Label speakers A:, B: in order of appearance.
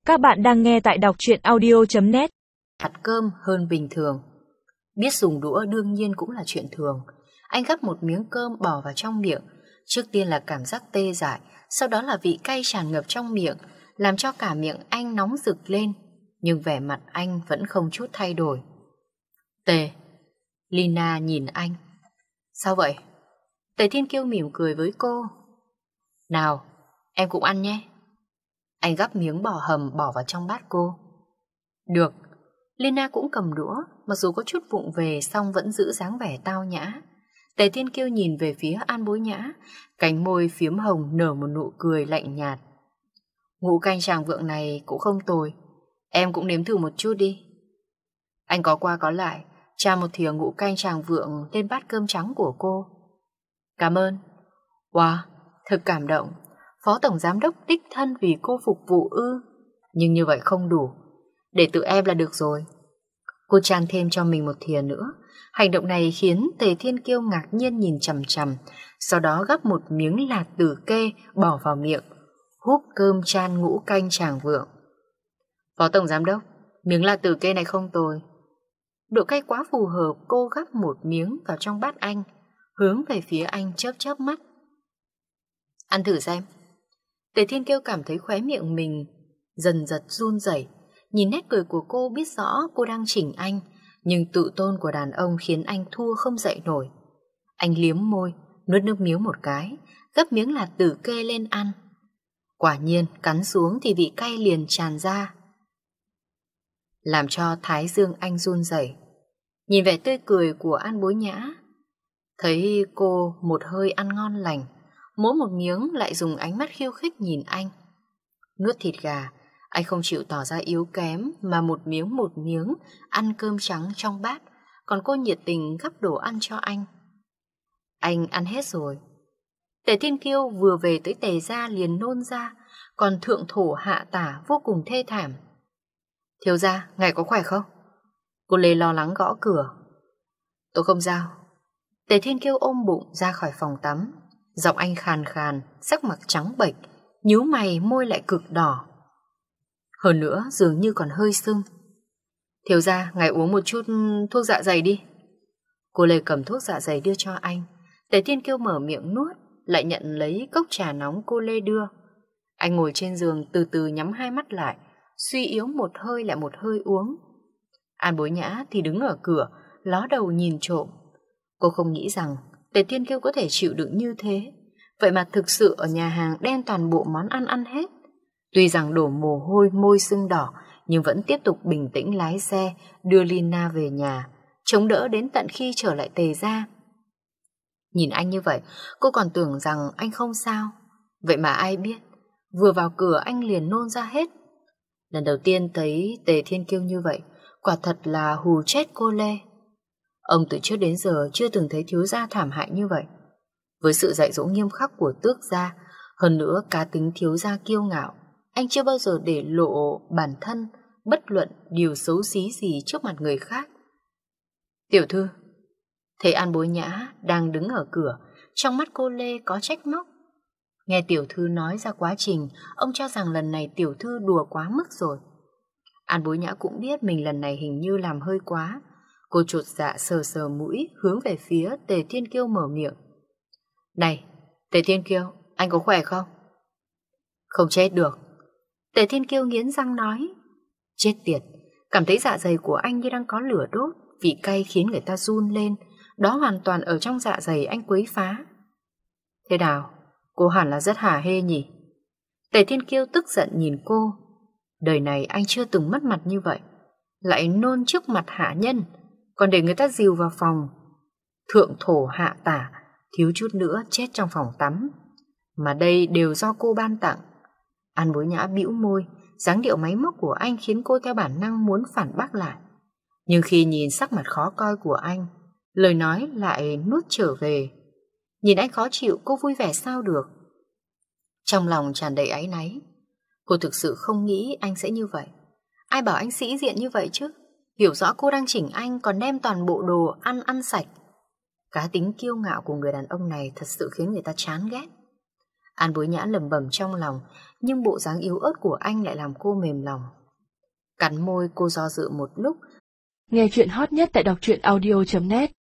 A: Các bạn đang nghe tại đọc truyện audio.net.
B: Hạt cơm hơn bình thường. Biết dùng đũa đương nhiên cũng là chuyện thường. Anh gắp một miếng cơm bỏ vào trong miệng. Trước tiên là cảm giác tê dại, sau đó là vị cay tràn ngập trong miệng, làm cho cả miệng anh nóng rực lên. Nhưng vẻ mặt anh vẫn không chút thay đổi. Tề. Lina nhìn anh. Sao vậy? Tề Thiên Kiêu mỉm cười với cô. Nào, em cũng ăn nhé. Anh gắp miếng bò hầm bỏ vào trong bát cô. Được. Lina cũng cầm đũa, mặc dù có chút vụng về song vẫn giữ dáng vẻ tao nhã. Tề Thiên Kiêu nhìn về phía An Bối Nhã, cánh môi phiếm hồng nở một nụ cười lạnh nhạt. Ngũ canh tràng vượng này cũng không tồi, em cũng nếm thử một chút đi. Anh có qua có lại, tra một thìa ngũ canh tràng vượng lên bát cơm trắng của cô. Cảm ơn. Wow, thật cảm động. Phó tổng giám đốc đích thân vì cô phục vụ ư? Nhưng như vậy không đủ, để tự em là được rồi. Cô chan thêm cho mình một thìa nữa. Hành động này khiến Tề Thiên Kiêu ngạc nhiên nhìn chằm chằm, sau đó gắp một miếng lạc tử kê bỏ vào miệng, húp cơm chan ngũ canh tràng vượng. Phó tổng giám đốc, miếng lạc tử kê này không tồi. Độ cay quá phù hợp. Cô gắp một miếng vào trong bát anh, hướng về phía anh chớp chớp mắt. Ăn thử xem. Tề Thiên Kiêu cảm thấy khóe miệng mình dần dần run rẩy. Nhìn nét cười của cô biết rõ cô đang chỉnh anh, nhưng tự tôn của đàn ông khiến anh thua không dậy nổi. Anh liếm môi, nuốt nước miếng một cái, gắp miếng lạc tử kê lên ăn. Quả nhiên cắn xuống thì vị cay liền tràn ra, làm cho thái dương anh run rẩy. Nhìn vẻ tươi cười của An Bối Nhã, thấy cô một hơi ăn ngon lành, mỗi một miếng lại dùng ánh mắt khiêu khích nhìn anh. Nuốt thịt gà, anh không chịu tỏ ra yếu kém mà một miếng ăn cơm trắng trong bát, còn cô nhiệt tình gắp đồ ăn cho anh. Anh ăn hết rồi. Tề Thiên Kiêu vừa về tới Tề gia liền nôn ra, còn thượng thổ hạ tả vô cùng thê thảm. Thiếu gia, ngài có khỏe không? Cô Lê lo lắng gõ cửa. Tôi không sao. Tề Thiên Kiêu ôm bụng ra khỏi phòng tắm. Giọng anh khàn khàn, sắc mặt trắng bệch, nhíu mày môi lại cực đỏ. Hơn nữa dường như còn hơi sưng. Thiếu gia, ngài uống một chút thuốc dạ dày đi. Cô Lê cầm thuốc dạ dày đưa cho anh. Tề Thiên Kiêu mở miệng nuốt, lại nhận lấy cốc trà nóng cô Lê đưa. Anh ngồi trên giường từ từ nhắm hai mắt lại, suy yếu một hơi lại một hơi uống. An Bối Nhã thì đứng ở cửa, ló đầu nhìn trộm. Cô không nghĩ rằng Tề Thiên Kiêu có thể chịu đựng như thế. Vậy mà thực sự ở nhà hàng đem toàn bộ món ăn hết. Tuy rằng đổ mồ hôi môi sưng đỏ, nhưng vẫn tiếp tục bình tĩnh lái xe đưa Lina về nhà, chống đỡ đến tận khi trở lại Tề gia. Nhìn anh như vậy, cô còn tưởng rằng anh không sao. Vậy mà ai biết, vừa vào cửa anh liền nôn ra hết. Lần đầu tiên thấy Tề Thiên Kiêu như vậy, quả thật là hù chết cô Lê. Ông từ trước đến giờ chưa từng thấy thiếu gia thảm hại như vậy. Với sự dạy dỗ nghiêm khắc của tước gia, hơn nữa cá tính thiếu gia kiêu ngạo, anh chưa bao giờ để lộ bản thân, bất luận điều xấu xí gì trước mặt người khác. Tiểu thư. Thấy An Bối Nhã đang đứng ở cửa, trong mắt cô Lê có trách móc. Nghe tiểu thư nói ra quá trình, ông cho rằng lần này tiểu thư đùa quá mức rồi. An Bối Nhã cũng biết mình lần này hình như làm hơi quá. Cô chột dạ sờ sờ mũi, hướng về phía Tề Thiên Kiêu mở miệng. Này, Tề Thiên Kiêu, anh có khỏe không? Không chết được. Tề Thiên Kiêu nghiến răng nói. Chết tiệt, cảm thấy dạ dày của anh như đang có lửa đốt, vị cay khiến người ta run lên. Đó hoàn toàn ở trong dạ dày anh quấy phá. Thế nào, cô hẳn là rất hả hê nhỉ? Tề Thiên Kiêu tức giận nhìn cô. Đời này anh chưa từng mất mặt như vậy, lại nôn trước mặt hạ nhân, còn để người ta dìu vào phòng. Thượng thổ hạ tả, thiếu chút nữa chết trong phòng tắm. Mà đây đều do cô ban tặng. An Bối Nhã bĩu môi, dáng điệu máy móc của anh khiến cô theo bản năng muốn phản bác lại. Nhưng khi nhìn sắc mặt khó coi của anh, lời nói lại nuốt trở về. Nhìn anh khó chịu, cô vui vẻ sao được. Trong lòng tràn đầy áy náy. Cô thực sự không nghĩ anh sẽ như vậy. Ai bảo anh sĩ diện như vậy chứ? Hiểu rõ cô đang chỉnh anh còn đem toàn bộ đồ ăn sạch. Cá tính kiêu ngạo của người đàn ông này thật sự khiến người ta chán ghét. An Bối Nhã lẩm bẩm trong lòng, nhưng bộ dáng yếu ớt của anh lại làm cô mềm lòng. Cắn môi, cô do dự một lúc.
A: Nghe chuyện hot nhất tại đọc truyện audio.net